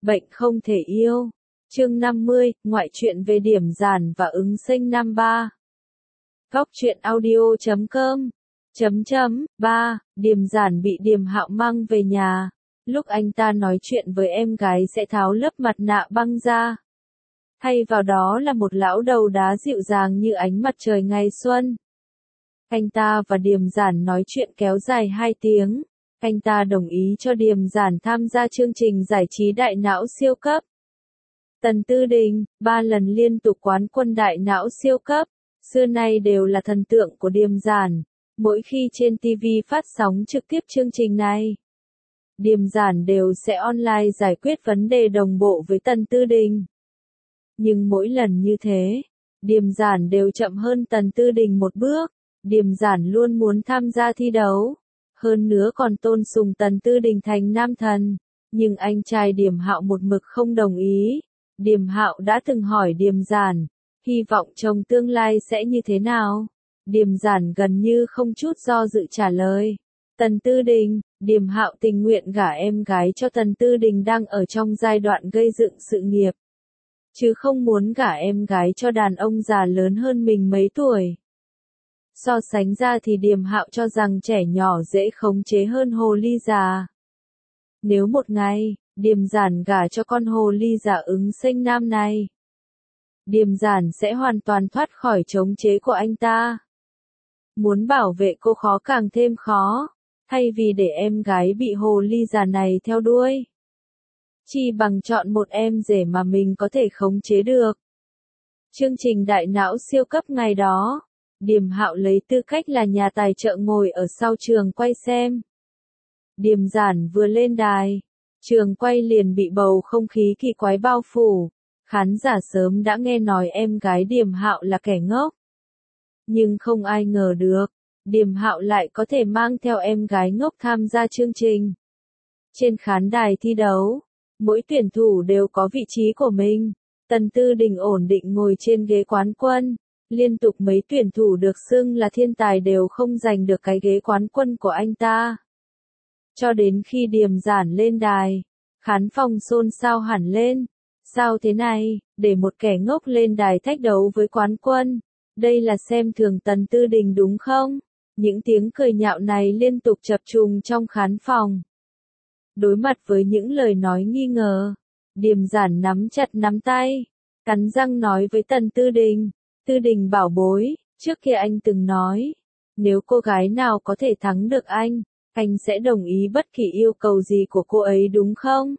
Bệnh không thể yêu. Chương 50, ngoại truyện về Điểm Giản và Ứng Sinh năm 3. Góc truyện audio.com. Điểm Giản bị Điềm Hạo mang về nhà. Lúc anh ta nói chuyện với em gái sẽ tháo lớp mặt nạ băng ra. Thay vào đó là một lão đầu đá dịu dàng như ánh mặt trời ngày xuân. Anh ta và Điềm Giản nói chuyện kéo dài 2 tiếng. Anh ta đồng ý cho Điềm Giản tham gia chương trình giải trí đại não siêu cấp. Tần Tư Đình, 3 lần liên tục quán quân đại não siêu cấp, xưa nay đều là thần tượng của Điềm Giản. Mỗi khi trên TV phát sóng trực tiếp chương trình này, Điềm Giản đều sẽ online giải quyết vấn đề đồng bộ với Tần Tư Đình. Nhưng mỗi lần như thế, Điềm Giản đều chậm hơn Tần Tư Đình một bước. Điềm Giản luôn muốn tham gia thi đấu, hơn nữa còn tôn sùng Tần Tư Đình thành nam thần, nhưng anh trai Điềm Hạo một mực không đồng ý. Điềm Hạo đã từng hỏi Điềm Giản, hy vọng chồng tương lai sẽ như thế nào? Điềm Giản gần như không chút do dự trả lời, Tần Tư Đình. Điềm Hạo tình nguyện gả em gái cho Tần Tư Đình đang ở trong giai đoạn gây dựng sự nghiệp, chứ không muốn gả em gái cho đàn ông già lớn hơn mình mấy tuổi. So sánh ra thì Điềm Hạo cho rằng trẻ nhỏ dễ khống chế hơn hồ ly già. Nếu một ngày, Điềm Giản gả cho con hồ ly già Ứng Sinh nam này, Điềm Giản sẽ hoàn toàn thoát khỏi chống chế của anh ta. Muốn bảo vệ cô khó càng thêm khó, thay vì để em gái bị hồ ly già này theo đuôi, chỉ bằng chọn một em rể mà mình có thể khống chế được. Chương trình đại não siêu cấp ngày đó, Điềm Hạo lấy tư cách là nhà tài trợ ngồi ở sau trường quay xem. Điềm Giản vừa lên đài, trường quay liền bị bầu không khí kỳ quái bao phủ. Khán giả sớm đã nghe nói em gái Điềm Hạo là kẻ ngốc, nhưng không ai ngờ được, Điềm Hạo lại có thể mang theo em gái ngốc tham gia chương trình. Trên khán đài thi đấu, mỗi tuyển thủ đều có vị trí của mình. Tần Tư Đình ổn định ngồi trên ghế quán quân. Liên tục mấy tuyển thủ được xưng là thiên tài đều không giành được cái ghế quán quân của anh ta. Cho đến khi Điềm Giản lên đài, khán phòng xôn xao hẳn lên. Sao thế này, để một kẻ ngốc lên đài thách đấu với quán quân? Đây là xem thường Tần Tư Đình đúng không? Những tiếng cười nhạo này liên tục chập trùng trong khán phòng. Đối mặt với những lời nói nghi ngờ, Điềm Giản nắm chặt nắm tay, cắn răng nói với Tần Tư Đình. Tư Đình bảo bối, trước kia anh từng nói, nếu cô gái nào có thể thắng được anh sẽ đồng ý bất kỳ yêu cầu gì của cô ấy đúng không?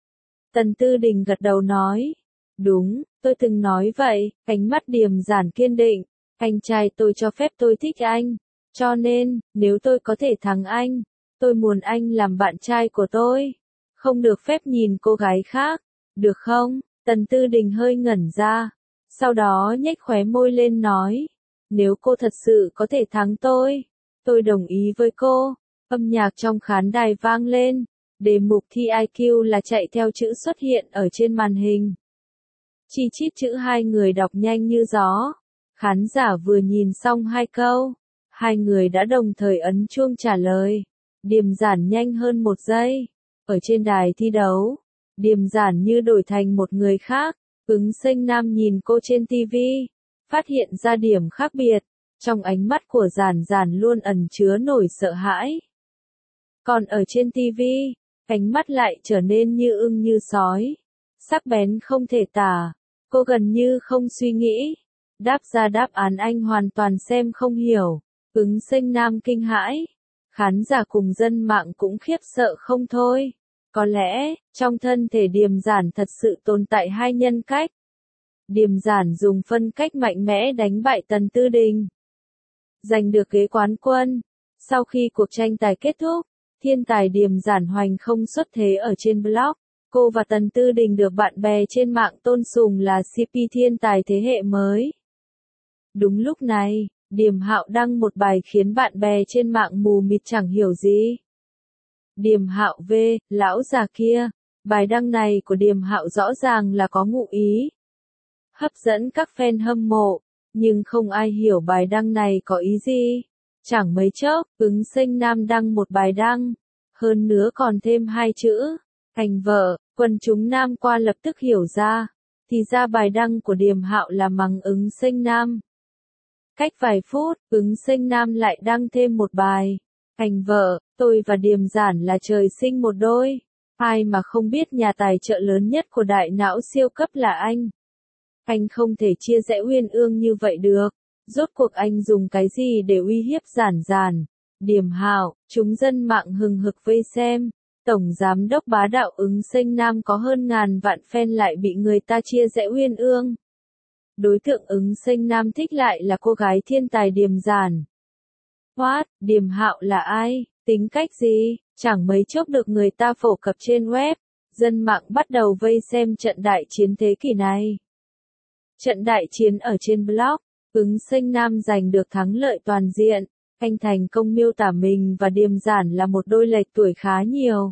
Tần Tư Đình gật đầu nói, đúng, tôi từng nói vậy. Ánh mắt Điềm Giản kiên định, anh trai tôi cho phép tôi thích anh, cho nên, nếu tôi có thể thắng anh, tôi muốn anh làm bạn trai của tôi, không được phép nhìn cô gái khác, được không? Tần Tư Đình hơi ngẩn ra. Sau đó nhếch khóe môi lên nói, nếu cô thật sự có thể thắng tôi đồng ý với cô. Âm nhạc trong khán đài vang lên, đề mục thi IQ là chạy theo chữ xuất hiện ở trên màn hình. Chi chít chữ hai người đọc nhanh như gió. Khán giả vừa nhìn xong 2 câu, 2 người đã đồng thời ấn chuông trả lời. Điềm Giản nhanh hơn 1 giây. Ở trên đài thi đấu, Điềm Giản như đổi thành một người khác. Ứng Sinh nam nhìn cô trên TV, phát hiện ra điểm khác biệt, trong ánh mắt của Giản Giản luôn ẩn chứa nỗi sợ hãi. Còn ở trên TV, ánh mắt lại trở nên như ưng như sói, sắc bén không thể tả. Cô gần như không suy nghĩ, đáp ra đáp án anh hoàn toàn xem không hiểu. Ứng Sinh nam kinh hãi, khán giả cùng dân mạng cũng khiếp sợ không thôi. Có lẽ, trong thân thể Điềm Giản thật sự tồn tại 2 nhân cách. Điềm Giản dùng phân cách mạnh mẽ đánh bại Tần Tư Đình, giành được ghế quán quân. Sau khi cuộc tranh tài kết thúc, thiên tài Điềm Giản hoành không xuất thế ở trên blog. Cô và Tần Tư Đình được bạn bè trên mạng tôn sùng là CP thiên tài thế hệ mới. Đúng lúc này, Điềm Hạo đăng một bài khiến bạn bè trên mạng mù mịt chẳng hiểu gì. Điềm Hạo v, lão già kia. Bài đăng này của Điềm Hạo rõ ràng là có ngụ ý hấp dẫn các fan hâm mộ, nhưng không ai hiểu bài đăng này có ý gì. Chẳng mấy chốc, Ứng Sinh nam đăng một bài đăng, hơn nữa còn thêm 2 chữ, Thành vợ, quần chúng Nam qua lập tức hiểu ra, thì ra bài đăng của Điềm Hạo là mắng Ứng Sinh Nam. Cách vài phút, Ứng Sinh Nam lại đăng thêm một bài. Thành vợ, tôi và Điềm Giản là trời sinh một đôi. Ai mà không biết nhà tài trợ lớn nhất của đại não siêu cấp là anh. Anh không thể chia rẽ Uyên Ương như vậy được. Rốt cuộc anh dùng cái gì để uy hiếp Giản Giản? Điềm Hạo, chúng dân mạng hừng hực vây xem. Tổng giám đốc bá đạo Ứng Sinh Nam có hơn ngàn vạn fan lại bị người ta chia rẽ Uyên Ương. Đối tượng Ứng Sinh Nam thích lại là cô gái thiên tài Điềm Giản. What, Điềm Hạo là ai? Tính cách gì? Chẳng mấy chốc được người ta phổ cập trên web. Dân mạng bắt đầu vây xem trận đại chiến thế kỷ này. Trận đại chiến ở trên blog, Ứng Sinh Nam giành được thắng lợi toàn diện. Anh thành công miêu tả mình và Điềm Giản là một đôi lệch tuổi khá nhiều.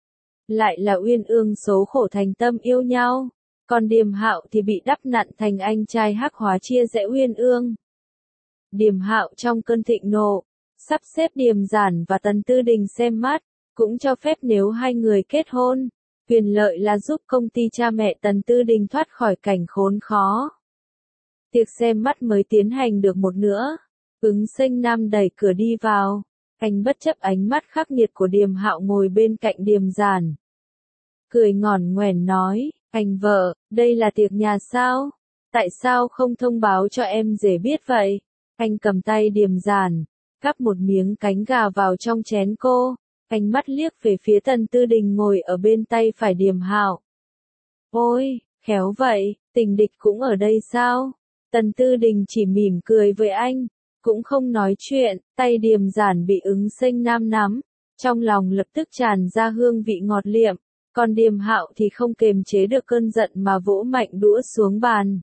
Lại là Uyên Ương số khổ thành tâm yêu nhau. Còn Điềm Hạo thì bị đắp nặn thành anh trai hắc hóa chia rẽ Uyên Ương. Điềm Hạo trong cơn thịnh nộ, sắp xếp Điềm Giản và Tần Tư Đình xem mắt, cũng cho phép nếu hai người kết hôn, quyền lợi là giúp công ty cha mẹ Tần Tư Đình thoát khỏi cảnh khốn khó. Tiệc xem mắt mới tiến hành được một nữa, Ứng Sinh Nam đẩy cửa đi vào, anh bất chấp ánh mắt khắc nghiệt của Điềm Hạo ngồi bên cạnh Điềm Giản. Cười ngỏn ngoẻn nói, anh vợ, đây là tiệc nhà sao? Tại sao không thông báo cho em dễ biết vậy? Anh cầm tay Điềm Giản, cắp một miếng cánh gà vào trong chén cô, anh mắt liếc về phía Tần Tư Đình ngồi ở bên tay phải Điềm Hạo. Ôi, khéo vậy, tình địch cũng ở đây sao? Tần Tư Đình chỉ mỉm cười với anh, cũng không nói chuyện, tay Điềm Giản bị Ứng Sinh Nam nắm, trong lòng lập tức tràn ra hương vị ngọt liệm, còn Điềm Hạo thì không kềm chế được cơn giận mà vỗ mạnh đũa xuống bàn.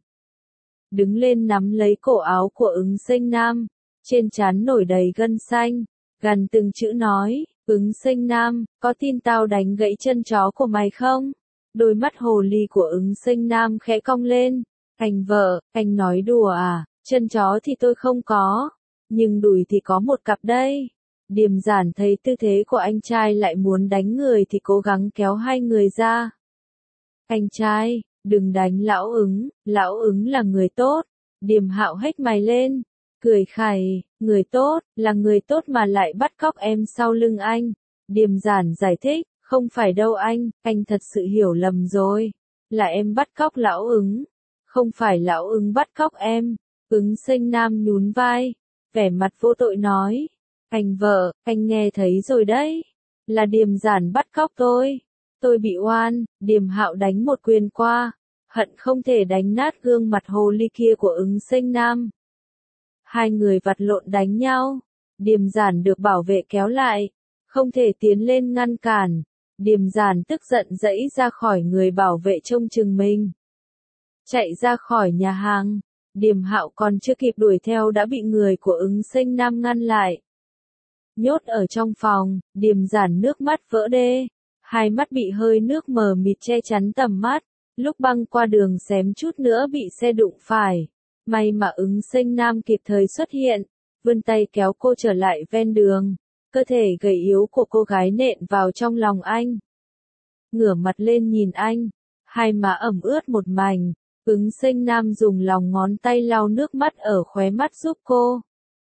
Đứng lên nắm lấy cổ áo của Ứng Sinh Nam, trên trán nổi đầy gân xanh, gằn từng chữ nói, Ứng Sinh Nam, có tin tao đánh gãy chân chó của mày không? Đôi mắt hồ ly của Ứng Sinh Nam khẽ cong lên, anh vợ, anh nói đùa à, chân chó thì tôi không có, nhưng đùi thì có một cặp đây. Điềm Giản thấy tư thế của anh trai lại muốn đánh người thì cố gắng kéo hai người ra. Anh trai, đừng đánh Lão Ứng là người tốt. Điềm Hạo hếch mày lên, cười khẩy, người tốt, là người tốt mà lại bắt cóc em sau lưng anh. Điềm Giản giải thích, không phải đâu anh thật sự hiểu lầm rồi. Là em bắt cóc Lão Ứng, không phải Lão Ứng bắt cóc em. Ứng Sinh Nam nhún vai, vẻ mặt vô tội nói, anh vợ, anh nghe thấy rồi đấy, là Điềm Giản bắt cóc tôi bị oan. Điềm Hạo đánh một quyền qua, hận không thể đánh nát gương mặt hồ ly kia của Ứng Sinh Nam. Hai người vặt lộn đánh nhau, Điềm Giản được bảo vệ kéo lại, không thể tiến lên ngăn cản. Điềm Giản tức giận giãy ra khỏi người bảo vệ trông chừng mình, chạy ra khỏi nhà hàng. Điềm Hạo còn chưa kịp đuổi theo đã bị người của Ứng Sinh Nam ngăn lại. Nhốt ở trong phòng, Điềm Giản nước mắt vỡ đê, hai mắt bị hơi nước mờ mịt che chắn tầm mắt, lúc băng qua đường xém chút nữa bị xe đụng phải. May mà Ứng Sinh Nam kịp thời xuất hiện, vươn tay kéo cô trở lại ven đường, cơ thể gầy yếu của cô gái nện vào trong lòng anh. Ngửa mặt lên nhìn anh, hai má ẩm ướt một mảnh, Ứng Sinh Nam dùng lòng ngón tay lau nước mắt ở khóe mắt giúp cô.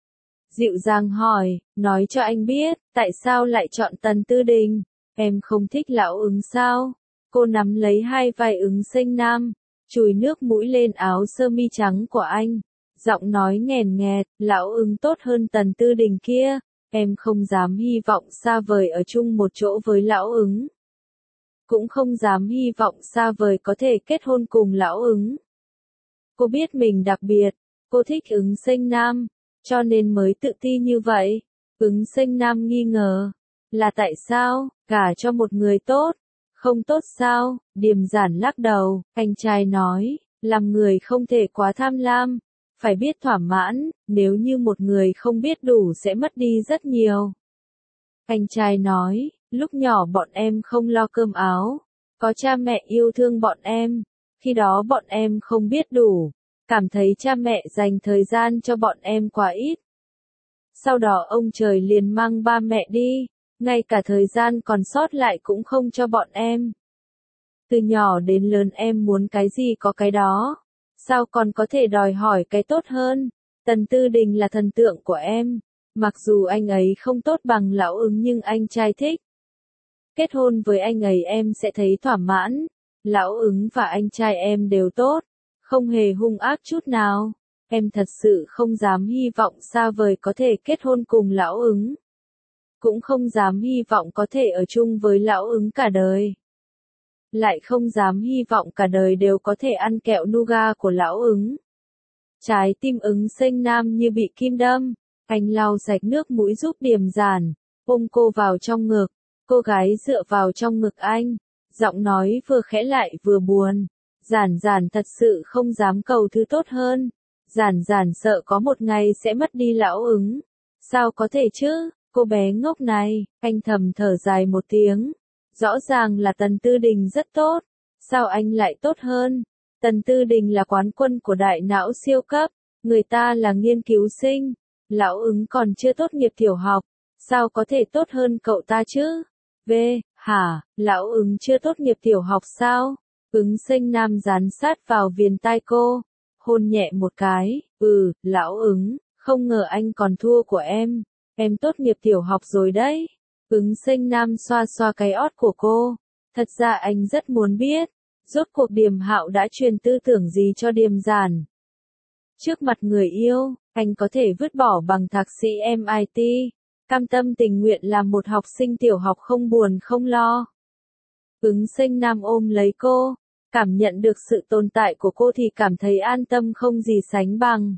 Dịu dàng hỏi, nói cho anh biết, tại sao lại chọn Tần Tư Đình? Em không thích Lão Ứng sao? Cô nắm lấy hai vai Ứng Sinh Nam, chùi nước mũi lên áo sơ mi trắng của anh, giọng nói nghèn nghẹt, Lão Ứng tốt hơn Tần Tư Đình kia, em không dám hy vọng xa vời ở chung một chỗ với Lão Ứng. Cũng không dám hy vọng xa vời có thể kết hôn cùng Lão Ứng. Cô biết mình đặc biệt, cô thích Ứng Sinh Nam, cho nên mới tự ti như vậy. Ứng Sinh Nam nghi ngờ, là tại sao, gả cho một người tốt, không tốt sao? Điềm Giản lắc đầu, anh trai nói, làm người không thể quá tham lam, phải biết thỏa mãn, nếu như một người không biết đủ sẽ mất đi rất nhiều. Anh trai nói, lúc nhỏ bọn em không lo cơm áo, có cha mẹ yêu thương bọn em, khi đó bọn em không biết đủ, cảm thấy cha mẹ dành thời gian cho bọn em quá ít. Sau đó ông trời liền mang ba mẹ đi, ngay cả thời gian còn sót lại cũng không cho bọn em. Từ nhỏ đến lớn em muốn cái gì có cái đó, sao còn có thể đòi hỏi cái tốt hơn. Tần Tư Đình là thần tượng của em, mặc dù anh ấy không tốt bằng Lão Ứng nhưng anh trai thích. Kết hôn với anh ấy em sẽ thấy thỏa mãn, Lão Ứng và anh trai em đều tốt, không hề hung ác chút nào. Em thật sự không dám hy vọng xa vời có thể kết hôn cùng Lão Ứng. Cũng không dám hy vọng có thể ở chung với Lão Ứng cả đời. Lại không dám hy vọng cả đời đều có thể ăn kẹo nougat của Lão Ứng. Trái tim Ứng Sinh Nam như bị kim đâm, anh lau sạch nước mũi giúp Điềm Giản, ôm cô vào trong ngực, cô gái dựa vào trong ngực anh, giọng nói vừa khẽ lại vừa buồn. Giản Giản thật sự không dám cầu thứ tốt hơn. Giản Giản sợ có một ngày sẽ mất đi Lão Ứng. Sao có thể chứ, cô bé ngốc này, anh thầm thở dài một tiếng. Rõ ràng là Tần Tư Đình rất tốt, sao anh lại tốt hơn? Tần Tư Đình là quán quân của đại não siêu cấp, người ta là nghiên cứu sinh, Lão Ứng còn chưa tốt nghiệp tiểu học, sao có thể tốt hơn cậu ta chứ? Hả, Lão Ứng chưa tốt nghiệp tiểu học sao? Ứng Sinh Nam dán sát vào viền tai cô, hôn nhẹ một cái, Lão Ứng, không ngờ anh còn thua của em tốt nghiệp tiểu học rồi đấy. Ứng Sinh Nam xoa xoa cái ót của cô, thật ra anh rất muốn biết, rốt cuộc Điềm Hạo đã truyền tư tưởng gì cho Điềm Giản. Trước mặt người yêu, anh có thể vứt bỏ bằng thạc sĩ MIT, cam tâm tình nguyện làm một học sinh tiểu học không buồn không lo. Ứng Sinh Nam ôm lấy cô, cảm nhận được sự tồn tại của cô thì cảm thấy an tâm không gì sánh bằng.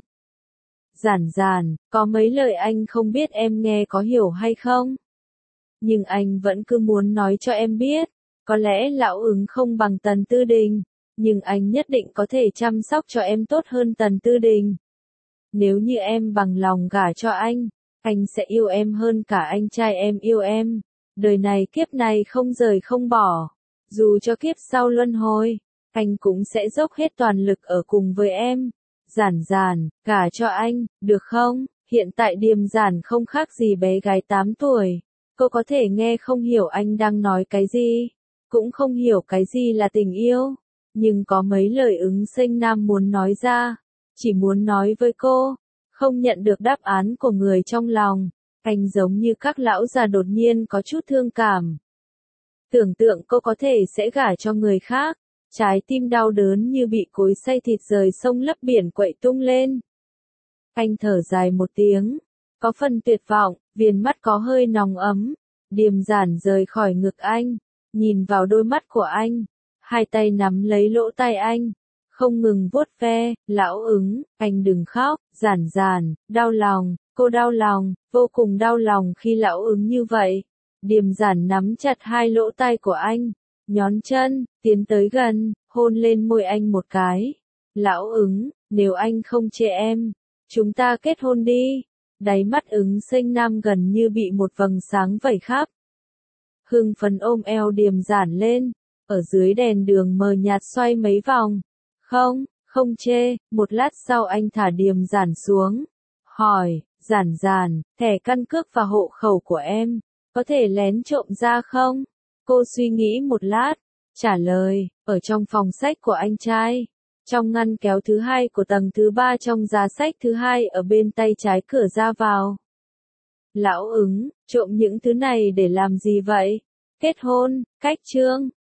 Giản Giản, có mấy lời anh không biết em nghe có hiểu hay không? Nhưng anh vẫn cứ muốn nói cho em biết, có lẽ Lão Ứng không bằng Tần Tư Đình, nhưng anh nhất định có thể chăm sóc cho em tốt hơn Tần Tư Đình. Nếu như em bằng lòng gả cho anh sẽ yêu em hơn cả anh trai em yêu em, đời này kiếp này không rời không bỏ, dù cho kiếp sau luân hồi, anh cũng sẽ dốc hết toàn lực ở cùng với em. Giản Giản, gả cho anh, được không? Hiện tại Điềm Giản không khác gì bé gái 8 tuổi. Cô có thể nghe không hiểu anh đang nói cái gì, cũng không hiểu cái gì là tình yêu, nhưng có mấy lời Ứng Sinh Nam muốn nói ra, chỉ muốn nói với cô, không nhận được đáp án của người trong lòng, anh giống như các lão già đột nhiên có chút thương cảm. Tưởng tượng cô có thể sẽ gả cho người khác, trái tim đau đớn như bị cối xay thịt rời sông lấp biển quậy tung lên. Anh thở dài một tiếng, có phần tuyệt vọng, viền mắt có hơi nóng ấm. Điềm Giản rời khỏi ngực anh, nhìn vào đôi mắt của anh, hai tay nắm lấy lỗ tai anh, không ngừng vuốt ve. Lão Ứng, anh đừng khóc. Giản Giản, đau lòng, cô đau lòng, vô cùng đau lòng khi Lão Ứng như vậy. Điềm Giản nắm chặt hai lỗ tai của anh, nhón chân, tiến tới gần, hôn lên môi anh một cái. Lão Ứng, nếu anh không chê em, chúng ta kết hôn đi. Đáy mắt Ứng Sinh Nam gần như bị một vầng sáng vẩy khắp. Hưng phấn ôm eo Điềm Giản lên, ở dưới đèn đường mờ nhạt xoay mấy vòng. Không chê. Một lát sau anh thả Điềm Giản xuống, hỏi, Giản Giản, thẻ căn cước và hộ khẩu của em, có thể lén trộm ra không? Cô suy nghĩ một lát, trả lời, ở trong phòng sách của anh trai. Trong ngăn kéo thứ hai của tầng thứ 3 trong giá sách thứ hai ở bên tay trái cửa ra vào. Lão Ứng, trộm những thứ này để làm gì vậy? Kết hôn, cách trương.